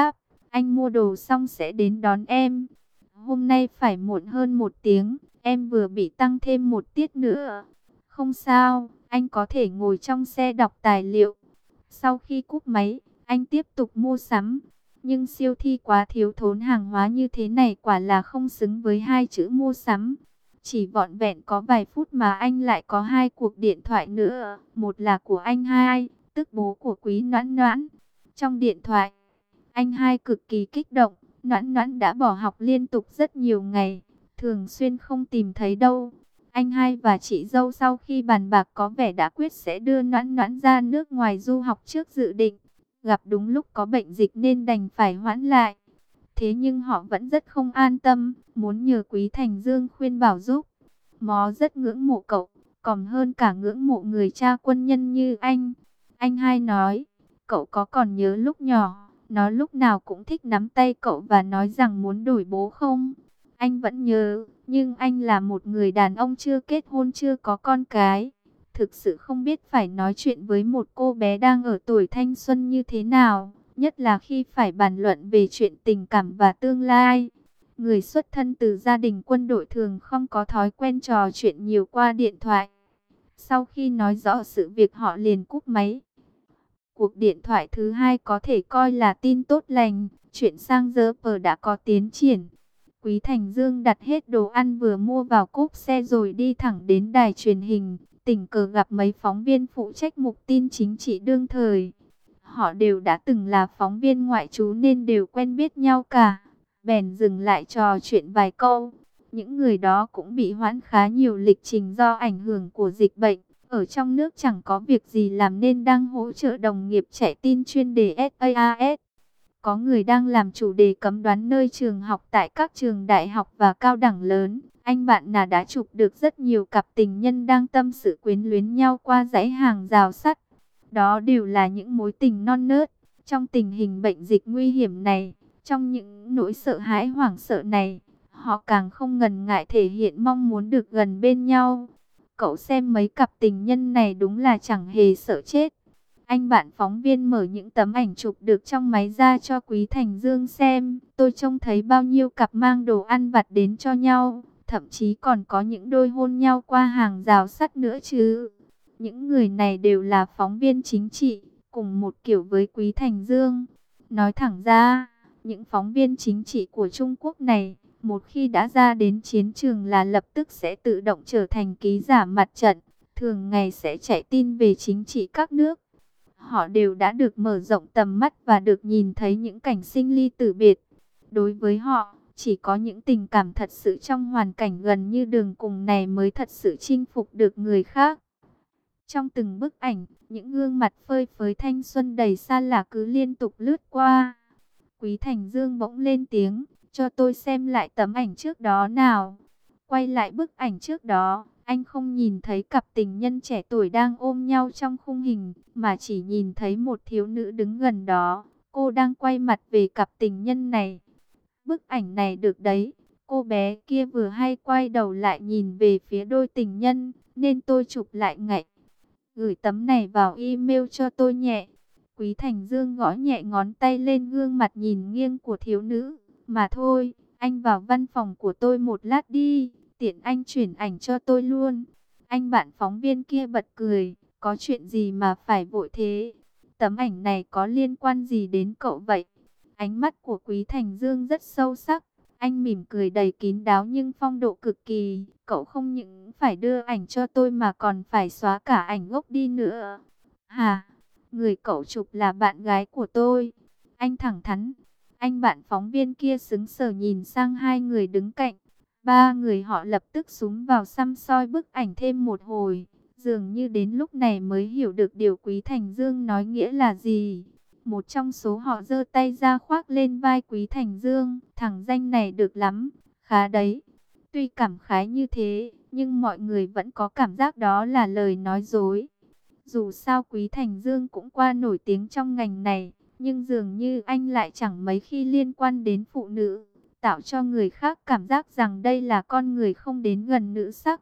Anh mua đồ xong sẽ đến đón em. Hôm nay phải muộn hơn một tiếng, em vừa bị tăng thêm một tiết nữa. Không sao, anh có thể ngồi trong xe đọc tài liệu. Sau khi cúp máy, anh tiếp tục mua sắm. Nhưng siêu thị quá thiếu thốn hàng hóa như thế này quả là không xứng với hai chữ mua sắm. Chỉ vỏn vẹn có vài phút mà anh lại có hai cuộc điện thoại nữa. Một là của anh hai, tức bố của Quý Noãn Noãn. Trong điện thoại, anh hai cực kỳ kích động. Noãn Noãn đã bỏ học liên tục rất nhiều ngày, thường xuyên không tìm thấy đâu. Anh hai và chị dâu sau khi bàn bạc có vẻ đã quyết sẽ đưa Noãn Noãn ra nước ngoài du học trước dự định. Gặp đúng lúc có bệnh dịch nên đành phải hoãn lại. Thế nhưng họ vẫn rất không an tâm, muốn nhờ Quý Thành Dương khuyên bảo giúp. Mó rất ngưỡng mộ cậu, còn hơn cả ngưỡng mộ người cha quân nhân như anh. Anh hai nói, cậu có còn nhớ lúc nhỏ, nó lúc nào cũng thích nắm tay cậu và nói rằng muốn đổi bố không? Anh vẫn nhớ, nhưng anh là một người đàn ông chưa kết hôn chưa có con cái. Thực sự không biết phải nói chuyện với một cô bé đang ở tuổi thanh xuân như thế nào, nhất là khi phải bàn luận về chuyện tình cảm và tương lai. Người xuất thân từ gia đình quân đội thường không có thói quen trò chuyện nhiều qua điện thoại. Sau khi nói rõ sự việc họ liền cúp máy. Cuộc điện thoại thứ hai có thể coi là tin tốt lành, chuyện sang giờ pờ đã có tiến triển. Quý Thành Dương đặt hết đồ ăn vừa mua vào cốp xe rồi đi thẳng đến đài truyền hình, tình cờ gặp mấy phóng viên phụ trách mục tin chính trị đương thời. Họ đều đã từng là phóng viên ngoại trú nên đều quen biết nhau cả. Bèn dừng lại trò chuyện vài câu. Những người đó cũng bị hoãn khá nhiều lịch trình do ảnh hưởng của dịch bệnh. Ở trong nước chẳng có việc gì làm nên đang hỗ trợ đồng nghiệp chạy tin chuyên đề SAAS. Có người đang làm chủ đề cấm đoán nơi trường học tại các trường đại học và cao đẳng lớn. Anh bạn là đã chụp được rất nhiều cặp tình nhân đang tâm sự quyến luyến nhau qua dãy hàng rào sắt. Đó đều là những mối tình non nớt. Trong tình hình bệnh dịch nguy hiểm này, trong những nỗi sợ hãi hoảng sợ này, họ càng không ngần ngại thể hiện mong muốn được gần bên nhau. Cậu xem mấy cặp tình nhân này đúng là chẳng hề sợ chết. Anh bạn phóng viên mở những tấm ảnh chụp được trong máy ra cho Quý Thành Dương xem. Tôi trông thấy bao nhiêu cặp mang đồ ăn vặt đến cho nhau. Thậm chí còn có những đôi hôn nhau qua hàng rào sắt nữa chứ. Những người này đều là phóng viên chính trị, cùng một kiểu với Quý Thành Dương. Nói thẳng ra, những phóng viên chính trị của Trung Quốc này, một khi đã ra đến chiến trường là lập tức sẽ tự động trở thành ký giả mặt trận. Thường ngày sẽ chạy tin về chính trị các nước. Họ đều đã được mở rộng tầm mắt và được nhìn thấy những cảnh sinh ly tử biệt. Đối với họ, chỉ có những tình cảm thật sự trong hoàn cảnh gần như đường cùng này mới thật sự chinh phục được người khác. Trong từng bức ảnh, những gương mặt phơi phới thanh xuân đầy xa lạ cứ liên tục lướt qua. Quý Thành Dương bỗng lên tiếng, cho tôi xem lại tấm ảnh trước đó nào. Quay lại bức ảnh trước đó, anh không nhìn thấy cặp tình nhân trẻ tuổi đang ôm nhau trong khung hình, mà chỉ nhìn thấy một thiếu nữ đứng gần đó. Cô đang quay mặt về cặp tình nhân này. Bức ảnh này được đấy, cô bé kia vừa hay quay đầu lại nhìn về phía đôi tình nhân, nên tôi chụp lại ngay. Gửi tấm này vào email cho tôi nhé. Quý Thành Dương gõ nhẹ ngón tay lên gương mặt nhìn nghiêng của thiếu nữ. Mà thôi, anh vào văn phòng của tôi một lát đi, tiện anh chuyển ảnh cho tôi luôn. Anh bạn phóng viên kia bật cười, có chuyện gì mà phải vội thế? Tấm ảnh này có liên quan gì đến cậu vậy? Ánh mắt của Quý Thành Dương rất sâu sắc. Anh mỉm cười đầy kín đáo nhưng phong độ cực kỳ. Cậu không những phải đưa ảnh cho tôi mà còn phải xóa cả ảnh gốc đi nữa. Hà, người cậu chụp là bạn gái của tôi. Anh thẳng thắn. Anh bạn phóng viên kia sững sờ nhìn sang hai người đứng cạnh. Ba người họ lập tức xúm vào săm soi bức ảnh thêm một hồi. Dường như đến lúc này mới hiểu được điều Quý Thành Dương nói nghĩa là gì. Một trong số họ giơ tay ra khoác lên vai Quý Thành Dương. Thằng danh này được lắm, khá đấy. Tuy cảm khái như thế, nhưng mọi người vẫn có cảm giác đó là lời nói dối. Dù sao Quý Thành Dương cũng qua nổi tiếng trong ngành này, nhưng dường như anh lại chẳng mấy khi liên quan đến phụ nữ, tạo cho người khác cảm giác rằng đây là con người không đến gần nữ sắc.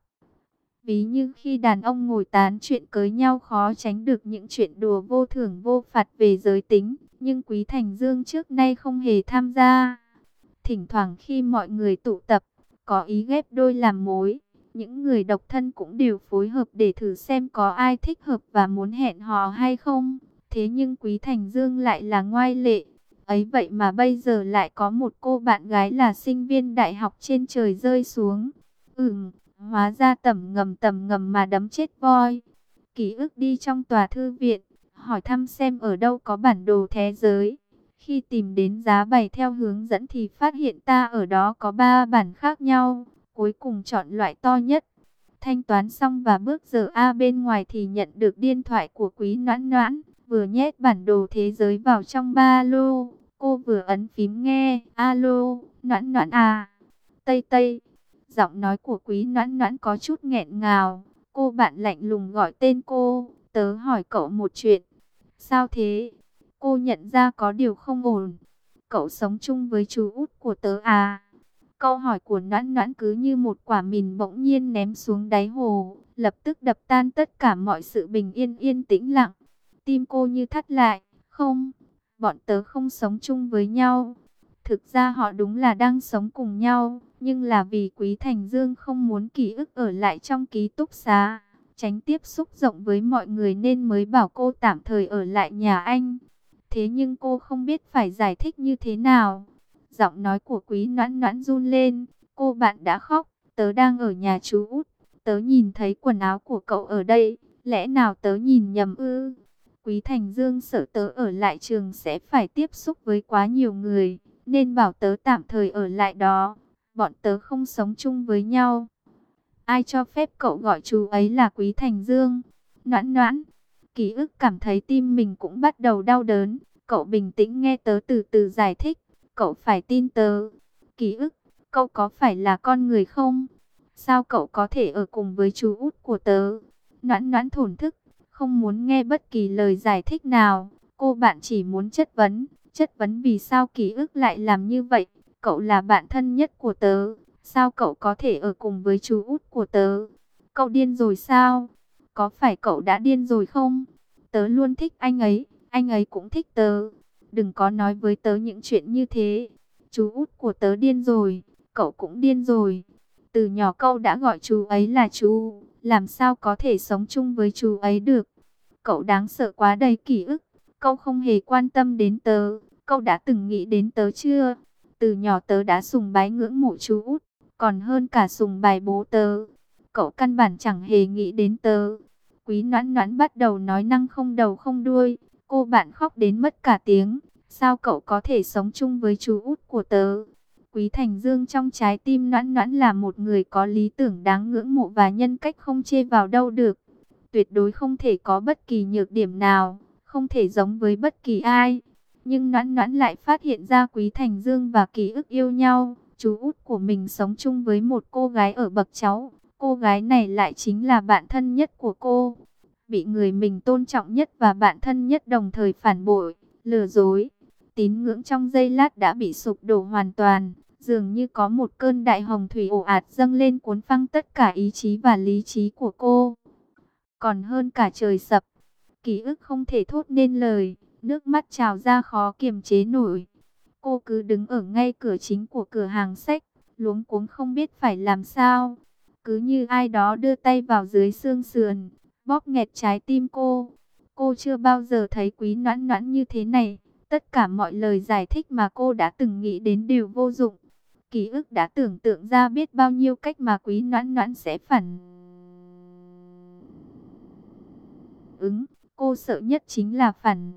Ví như khi đàn ông ngồi tán chuyện cưới nhau khó tránh được những chuyện đùa vô thưởng vô phạt về giới tính, nhưng Quý Thành Dương trước nay không hề tham gia. Thỉnh thoảng khi mọi người tụ tập, có ý ghép đôi làm mối, những người độc thân cũng đều phối hợp để thử xem có ai thích hợp và muốn hẹn hò hay không. Thế nhưng Quý Thành Dương lại là ngoại lệ. Ấy vậy mà bây giờ lại có một cô bạn gái là sinh viên đại học trên trời rơi xuống. Ừm, hóa ra tầm ngầm tầm ngầm mà đấm chết voi. Ký ức đi trong tòa thư viện, hỏi thăm xem ở đâu có bản đồ thế giới. Khi tìm đến giá bày theo hướng dẫn thì phát hiện ta ở đó có ba bản khác nhau. Cuối cùng chọn loại to nhất. Thanh toán xong và bước giờ A bên ngoài thì nhận được điện thoại của Quý Noãn Noãn. Vừa nhét bản đồ thế giới vào trong ba lô, cô vừa ấn phím nghe. Alo, Noãn Noãn à? Tây Tây. Giọng nói của Quý Noãn Noãn có chút nghẹn ngào. Cô bạn lạnh lùng gọi tên cô. Tớ hỏi cậu một chuyện. Sao thế? Cô nhận ra có điều không ổn. Cậu sống chung với chú út của tớ à? Câu hỏi của Noãn Noãn cứ như một quả mìn bỗng nhiên ném xuống đáy hồ, lập tức đập tan tất cả mọi sự bình yên yên tĩnh lặng. Tim cô như thắt lại. Không, bọn tớ không sống chung với nhau. Thực ra họ đúng là đang sống cùng nhau, nhưng là vì Quý Thành Dương không muốn ký ức ở lại trong ký túc xá, tránh tiếp xúc rộng với mọi người nên mới bảo cô tạm thời ở lại nhà anh. Thế nhưng cô không biết phải giải thích như thế nào. Giọng nói của Quý Noãn Noãn run lên. Cô bạn đã khóc. Tớ đang ở nhà chú út. Tớ nhìn thấy quần áo của cậu ở đây. Lẽ nào tớ nhìn nhầm ư? Quý Thành Dương sợ tớ ở lại trường sẽ phải tiếp xúc với quá nhiều người, nên bảo tớ tạm thời ở lại đó. Bọn tớ không sống chung với nhau. Ai cho phép cậu gọi chú ấy là Quý Thành Dương? Noãn Noãn. Ký ức cảm thấy tim mình cũng bắt đầu đau đớn. Cậu bình tĩnh nghe tớ từ từ giải thích. Cậu phải tin tớ. Ký ức, cậu có phải là con người không? Sao cậu có thể ở cùng với chú út của tớ? Noãn Noãn thổn thức, không muốn nghe bất kỳ lời giải thích nào. Cô bạn chỉ muốn chất vấn. Chất vấn vì sao Ký ức lại làm như vậy. Cậu là bạn thân nhất của tớ. Sao cậu có thể ở cùng với chú út của tớ? Cậu điên rồi sao? Có phải cậu đã điên rồi không? Tớ luôn thích anh ấy, anh ấy cũng thích tớ. Đừng có nói với tớ những chuyện như thế. Chú út của tớ điên rồi, cậu cũng điên rồi. Từ nhỏ cậu đã gọi chú ấy là chú, làm sao có thể sống chung với chú ấy được? Cậu đáng sợ quá đầy ký ức. Cậu không hề quan tâm đến tớ. Cậu đã từng nghĩ đến tớ chưa? Từ nhỏ tớ đã sùng bái ngưỡng mộ chú út, còn hơn cả sùng bái bố tớ. Cậu căn bản chẳng hề nghĩ đến tớ. Quý Noãn Noãn bắt đầu nói năng không đầu không đuôi. Cô bạn khóc đến mất cả tiếng. Sao cậu có thể sống chung với chú út của tớ? Quý Thành Dương trong trái tim Noãn Noãn là một người có lý tưởng đáng ngưỡng mộ và nhân cách không chê vào đâu được. Tuyệt đối không thể có bất kỳ nhược điểm nào, không thể giống với bất kỳ ai. Nhưng Noãn Noãn lại phát hiện ra Quý Thành Dương và Ký ức yêu nhau. Chú út của mình sống chung với một cô gái ở bậc cháu. Cô gái này lại chính là bạn thân nhất của cô. Bị người mình tôn trọng nhất và bạn thân nhất đồng thời phản bội, lừa dối. Tín ngưỡng trong giây lát đã bị sụp đổ hoàn toàn. Dường như có một cơn đại hồng thủy ồ ạt dâng lên cuốn phăng tất cả ý chí và lý trí của cô. Còn hơn cả trời sập. Ký ức không thể thốt nên lời. Nước mắt trào ra khó kiềm chế nổi. Cô cứ đứng ở ngay cửa chính của cửa hàng sách, luống cuống không biết phải làm sao. Cứ như ai đó đưa tay vào dưới xương sườn, bóp nghẹt trái tim cô. Cô chưa bao giờ thấy Quý Noãn Noãn như thế này. Tất cả mọi lời giải thích mà cô đã từng nghĩ đến đều vô dụng. Ký ức đã tưởng tượng ra biết bao nhiêu cách mà Quý Noãn Noãn sẽ phản ứng. Cô sợ nhất chính là phản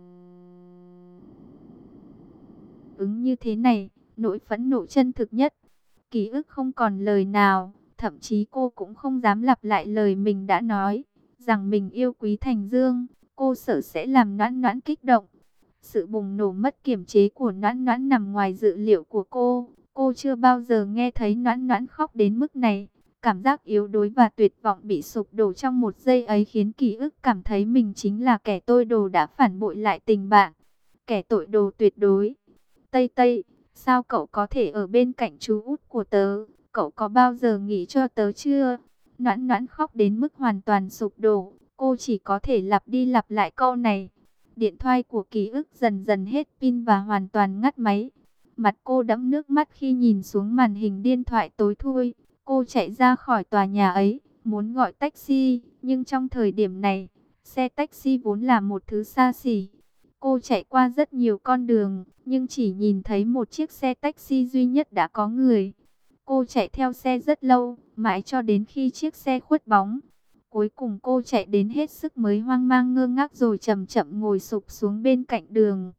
ứng như thế này, nỗi phẫn nộ chân thực nhất. Ký ức không còn lời nào, thậm chí cô cũng không dám lặp lại lời mình đã nói, rằng mình yêu Quý Thành Dương. Cô sợ sẽ làm Noãn Noãn kích động. Sự bùng nổ mất kiểm chế của Noãn Noãn nằm ngoài dự liệu của cô. Cô chưa bao giờ nghe thấy Noãn Noãn khóc đến mức này. Cảm giác yếu đuối và tuyệt vọng bị sụp đổ trong một giây ấy khiến Ký ức cảm thấy mình chính là kẻ tội đồ đã phản bội lại tình bạn. Kẻ tội đồ tuyệt đối. Tây Tây, sao cậu có thể ở bên cạnh chú út của tớ? Cậu có bao giờ nghĩ cho tớ chưa? Noãn Noãn khóc đến mức hoàn toàn sụp đổ. Cô chỉ có thể lặp đi lặp lại câu này. Điện thoại của ký ức dần dần hết pin và hoàn toàn ngắt máy. Mặt cô đẫm nước mắt khi nhìn xuống màn hình điện thoại tối thui. Cô chạy ra khỏi tòa nhà ấy, muốn gọi taxi, nhưng trong thời điểm này, xe taxi vốn là một thứ xa xỉ. Cô chạy qua rất nhiều con đường, nhưng chỉ nhìn thấy một chiếc xe taxi duy nhất đã có người. Cô chạy theo xe rất lâu, mãi cho đến khi chiếc xe khuất bóng. Cuối cùng cô chạy đến hết sức mới hoang mang ngơ ngác rồi chậm chậm ngồi sụp xuống bên cạnh đường.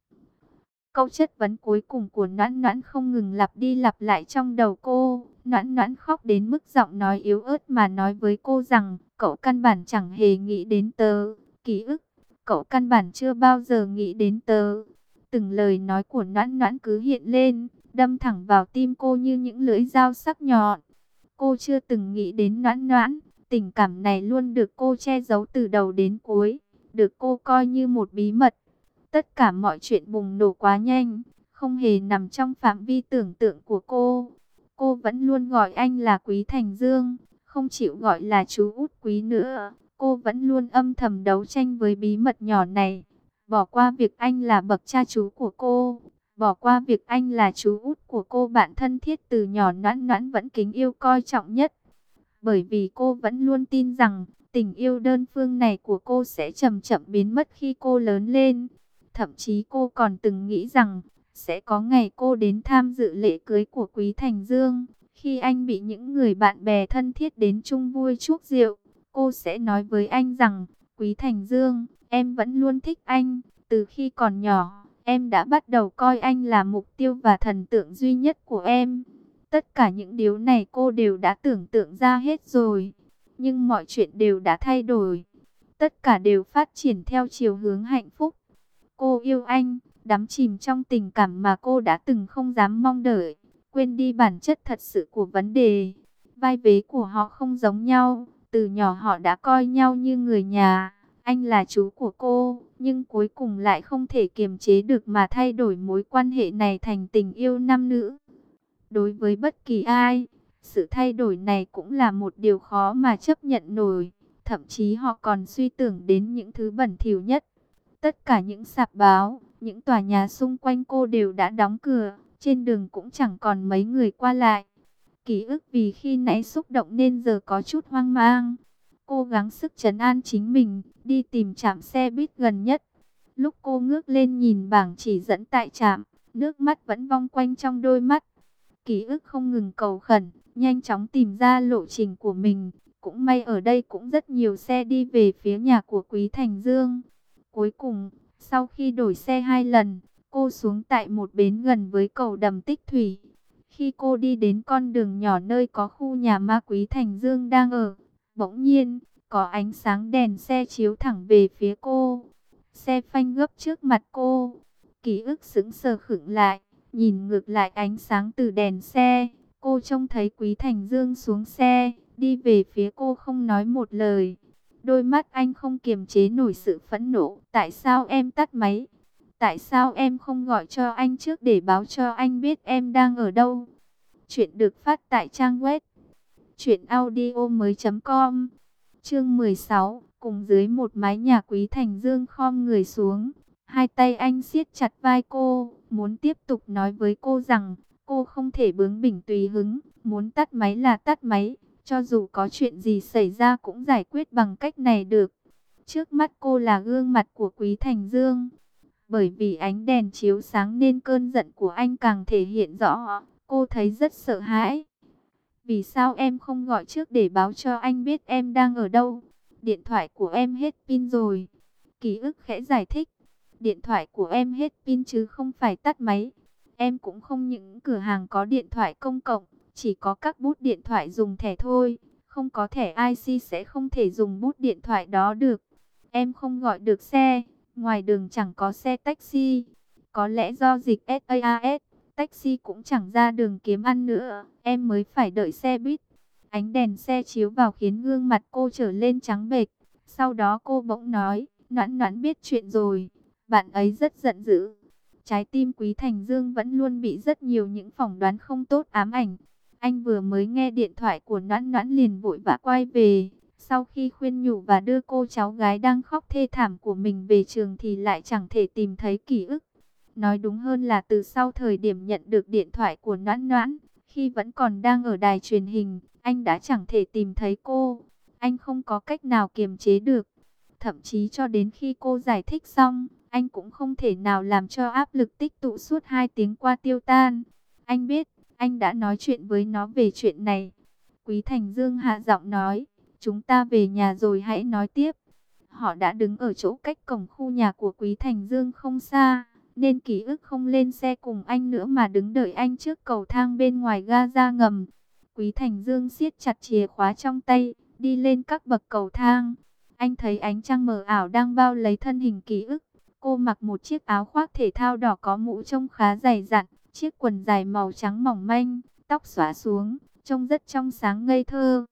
Câu chất vấn cuối cùng của Noãn Noãn không ngừng lặp đi lặp lại trong đầu cô. Noãn Noãn khóc đến mức giọng nói yếu ớt mà nói với cô rằng cậu căn bản chẳng hề nghĩ đến tớ. Ký ức, cậu căn bản chưa bao giờ nghĩ đến tớ. Từng lời nói của Noãn Noãn cứ hiện lên, đâm thẳng vào tim cô như những lưỡi dao sắc nhọn. Cô chưa từng nghĩ đến Noãn Noãn, tình cảm này luôn được cô che giấu từ đầu đến cuối, được cô coi như một bí mật. Tất cả mọi chuyện bùng nổ quá nhanh, không hề nằm trong phạm vi tưởng tượng của cô. Cô vẫn luôn gọi anh là Quý Thành Dương, không chịu gọi là chú út Quý nữa. Cô vẫn luôn âm thầm đấu tranh với bí mật nhỏ này, bỏ qua việc anh là bậc cha chú của cô, bỏ qua việc anh là chú út của cô, bạn thân thiết từ nhỏ Noãn Noãn vẫn kính yêu coi trọng nhất. Bởi vì cô vẫn luôn tin rằng tình yêu đơn phương này của cô sẽ chậm chậm biến mất khi cô lớn lên. Thậm chí cô còn từng nghĩ rằng sẽ có ngày cô đến tham dự lễ cưới của Quý Thành Dương. Khi anh bị những người bạn bè thân thiết đến chung vui chuốc rượu, cô sẽ nói với anh rằng, Quý Thành Dương, em vẫn luôn thích anh. Từ khi còn nhỏ, em đã bắt đầu coi anh là mục tiêu và thần tượng duy nhất của em. Tất cả những điều này cô đều đã tưởng tượng ra hết rồi. Nhưng mọi chuyện đều đã thay đổi. Tất cả đều phát triển theo chiều hướng hạnh phúc. Cô yêu anh, đắm chìm trong tình cảm mà cô đã từng không dám mong đợi, quên đi bản chất thật sự của vấn đề. Vai vế của họ không giống nhau, từ nhỏ họ đã coi nhau như người nhà. Anh là chú của cô, nhưng cuối cùng lại không thể kiềm chế được mà thay đổi mối quan hệ này thành tình yêu nam nữ. Đối với bất kỳ ai, sự thay đổi này cũng là một điều khó mà chấp nhận nổi. Thậm chí họ còn suy tưởng đến những thứ bẩn thỉu nhất. Tất cả những sạp báo, những tòa nhà xung quanh cô đều đã đóng cửa, trên đường cũng chẳng còn mấy người qua lại. Ký ức vì khi nãy xúc động nên giờ có chút hoang mang. Cô gắng sức trấn an chính mình, đi tìm trạm xe buýt gần nhất. Lúc cô ngước lên nhìn bảng chỉ dẫn tại trạm, nước mắt vẫn vong quanh trong đôi mắt. Ký ức không ngừng cầu khẩn, nhanh chóng tìm ra lộ trình của mình. Cũng may ở đây cũng rất nhiều xe đi về phía nhà của Quý Thành Dương. Cuối cùng, sau khi đổi xe hai lần, cô xuống tại một bến gần với cầu đầm Tích Thủy. Khi cô đi đến con đường nhỏ nơi có khu nhà ma Quý Thành Dương đang ở, bỗng nhiên, có ánh sáng đèn xe chiếu thẳng về phía cô. Xe phanh gấp trước mặt cô. Ký ức sững sờ khựng lại, nhìn ngược lại ánh sáng từ đèn xe. Cô trông thấy Quý Thành Dương xuống xe, đi về phía cô không nói một lời. Đôi mắt anh không kiềm chế nổi sự phẫn nộ. Tại sao em tắt máy? Tại sao em không gọi cho anh trước để báo cho anh biết em đang ở đâu? Chuyện được phát tại trang web truyện audio mới chấm com. Chương mười sáu, cùng dưới một mái nhà Quý Thành Dương khom người xuống. Hai tay anh siết chặt vai cô, muốn tiếp tục nói với cô rằng cô không thể bướng bỉnh tùy hứng, muốn tắt máy là tắt máy. Cho dù có chuyện gì xảy ra cũng giải quyết bằng cách này được. Trước mắt cô là gương mặt của Quý Thành Dương. Bởi vì ánh đèn chiếu sáng nên cơn giận của anh càng thể hiện rõ. Cô thấy rất sợ hãi. Vì sao em không gọi trước để báo cho anh biết em đang ở đâu? Điện thoại của em hết pin rồi. Ký ức khẽ giải thích. Điện thoại của em hết pin chứ không phải tắt máy. Em cũng không những cửa hàng có điện thoại công cộng. Chỉ có các bút điện thoại dùng thẻ thôi. Không có thẻ i xê sẽ không thể dùng bút điện thoại đó được. Em không gọi được xe. Ngoài đường chẳng có xe taxi. Có lẽ do dịch SARS, taxi cũng chẳng ra đường kiếm ăn nữa. Em mới phải đợi xe buýt. Ánh đèn xe chiếu vào khiến gương mặt cô trở lên trắng bệch. Sau đó cô bỗng nói, Noãn Noãn biết chuyện rồi. Bạn ấy rất giận dữ. Trái tim Quý Thành Dương vẫn luôn bị rất nhiều những phỏng đoán không tốt ám ảnh. Anh vừa mới nghe điện thoại của Noãn Noãn liền vội vã quay về. Sau khi khuyên nhủ và đưa cô cháu gái đang khóc thê thảm của mình về trường thì lại chẳng thể tìm thấy ký ức. Nói đúng hơn là từ sau thời điểm nhận được điện thoại của Noãn Noãn, khi vẫn còn đang ở đài truyền hình, anh đã chẳng thể tìm thấy cô. Anh không có cách nào kiềm chế được. Thậm chí cho đến khi cô giải thích xong, anh cũng không thể nào làm cho áp lực tích tụ suốt hai tiếng qua tiêu tan. Anh biết, anh đã nói chuyện với nó về chuyện này. Quý Thành Dương hạ giọng nói, chúng ta về nhà rồi hãy nói tiếp. Họ đã đứng ở chỗ cách cổng khu nhà của Quý Thành Dương không xa, nên ký ức không lên xe cùng anh nữa mà đứng đợi anh trước cầu thang bên ngoài ga ra ngầm. Quý Thành Dương siết chặt chìa khóa trong tay, đi lên các bậc cầu thang. Anh thấy ánh trăng mờ ảo đang bao lấy thân hình ký ức. Cô mặc một chiếc áo khoác thể thao đỏ có mũ trông khá dày dặn, chiếc quần dài màu trắng mỏng manh, tóc xõa xuống, trông rất trong sáng ngây thơ.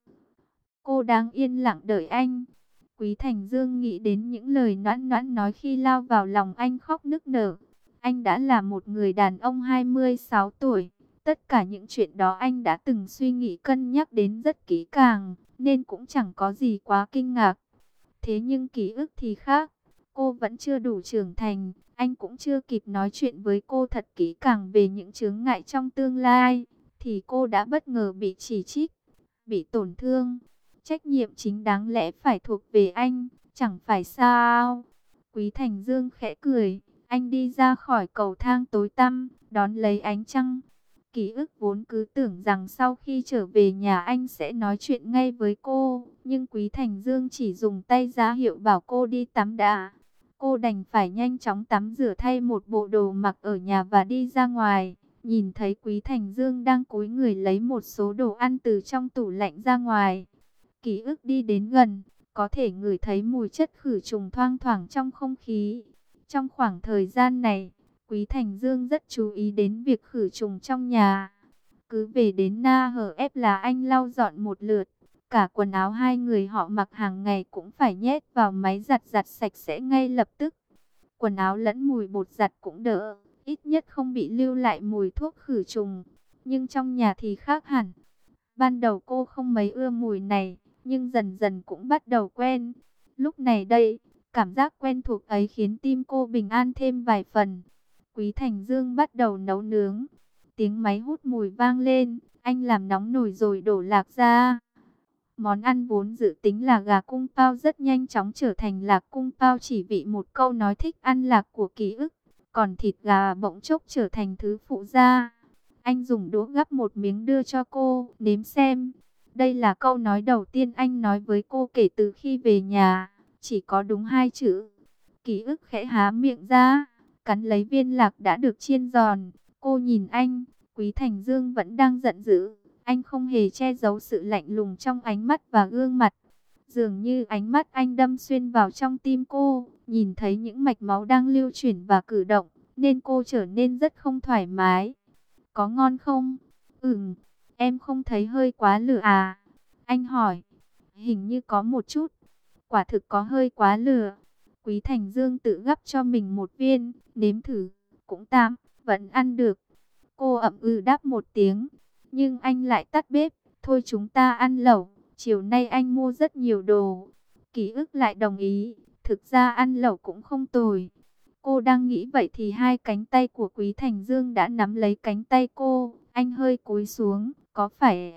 Cô đang yên lặng đợi anh. Quý Thành Dương nghĩ đến những lời Noãn Noãn nói khi lao vào lòng anh khóc nức nở. Anh đã là một người đàn ông hai mươi sáu tuổi. Tất cả những chuyện đó anh đã từng suy nghĩ cân nhắc đến rất kỹ càng, nên cũng chẳng có gì quá kinh ngạc. Thế nhưng ký ức thì khác. Cô vẫn chưa đủ trưởng thành. Anh cũng chưa kịp nói chuyện với cô thật kỹ càng về những chướng ngại trong tương lai, thì cô đã bất ngờ bị chỉ trích, bị tổn thương. Trách nhiệm chính đáng lẽ phải thuộc về anh, chẳng phải sao? Quý Thành Dương khẽ cười, anh đi ra khỏi cầu thang tối tăm, đón lấy ánh trăng. Ký ức vốn cứ tưởng rằng sau khi trở về nhà anh sẽ nói chuyện ngay với cô, nhưng Quý Thành Dương chỉ dùng tay ra hiệu bảo cô đi tắm đã. Cô đành phải nhanh chóng tắm rửa thay một bộ đồ mặc ở nhà và đi ra ngoài. Nhìn thấy Quý Thành Dương đang cúi người lấy một số đồ ăn từ trong tủ lạnh ra ngoài. Ký ức đi đến gần, có thể ngửi thấy mùi chất khử trùng thoang thoảng trong không khí. Trong khoảng thời gian này, Quý Thành Dương rất chú ý đến việc khử trùng trong nhà. Cứ về đến Na Hở Ép là anh lau dọn một lượt. Cả quần áo hai người họ mặc hàng ngày cũng phải nhét vào máy giặt giặt sạch sẽ ngay lập tức. Quần áo lẫn mùi bột giặt cũng đỡ, ít nhất không bị lưu lại mùi thuốc khử trùng. Nhưng trong nhà thì khác hẳn. Ban đầu cô không mấy ưa mùi này, nhưng dần dần cũng bắt đầu quen. Lúc này đây, cảm giác quen thuộc ấy khiến tim cô bình an thêm vài phần. Quý Thành Dương bắt đầu nấu nướng. Tiếng máy hút mùi vang lên, anh làm nóng nồi rồi đổ lạc ra. Món ăn vốn dự tính là gà cung pao rất nhanh chóng trở thành lạc cung pao chỉ vì một câu nói thích ăn lạc của ký ức. Còn thịt gà bỗng chốc trở thành thứ phụ gia. Anh dùng đũa gắp một miếng đưa cho cô, nếm xem. Đây là câu nói đầu tiên anh nói với cô kể từ khi về nhà. Chỉ có đúng hai chữ. Ký ức khẽ há miệng ra, cắn lấy viên lạc đã được chiên giòn. Cô nhìn anh, Quý Thành Dương vẫn đang giận dữ. Anh không hề che giấu sự lạnh lùng trong ánh mắt và gương mặt. Dường như ánh mắt anh đâm xuyên vào trong tim cô, nhìn thấy những mạch máu đang lưu chuyển và cử động, nên cô trở nên rất không thoải mái. Có ngon không? Ừm, em không thấy hơi quá lửa à? Anh hỏi. Hình như có một chút. Quả thực có hơi quá lửa. Quý Thành Dương tự gắp cho mình một viên, nếm thử, cũng tạm, vẫn ăn được. Cô ậm ừ đáp một tiếng, nhưng anh lại tắt bếp. Thôi chúng ta ăn lẩu, chiều nay anh mua rất nhiều đồ. Ký ức lại đồng ý, thực ra ăn lẩu cũng không tồi. Cô đang nghĩ vậy thì hai cánh tay của Quý Thành Dương đã nắm lấy cánh tay cô. Anh hơi cúi xuống, có phải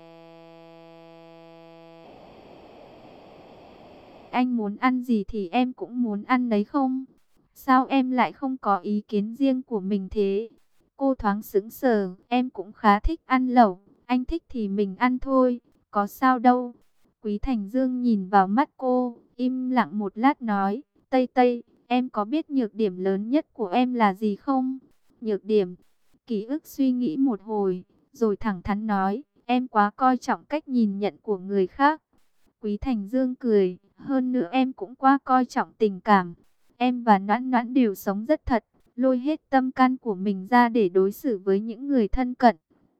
anh muốn ăn gì thì em cũng muốn ăn đấy không? Sao em lại không có ý kiến riêng của mình thế? Cô thoáng sững sờ, em cũng khá thích ăn lẩu, anh thích thì mình ăn thôi, có sao đâu. Quý Thành Dương nhìn vào mắt cô, im lặng một lát nói, Tây Tây, em có biết nhược điểm lớn nhất của em là gì không? Nhược điểm? Ký ức suy nghĩ một hồi, rồi thẳng thắn nói, em quá coi trọng cách nhìn nhận của người khác. Quý Thành Dương cười, hơn nữa em cũng quá coi trọng tình cảm. Em và Noãn Noãn đều sống rất thật, lôi hết tâm can của mình ra để đối xử với những người thân cận.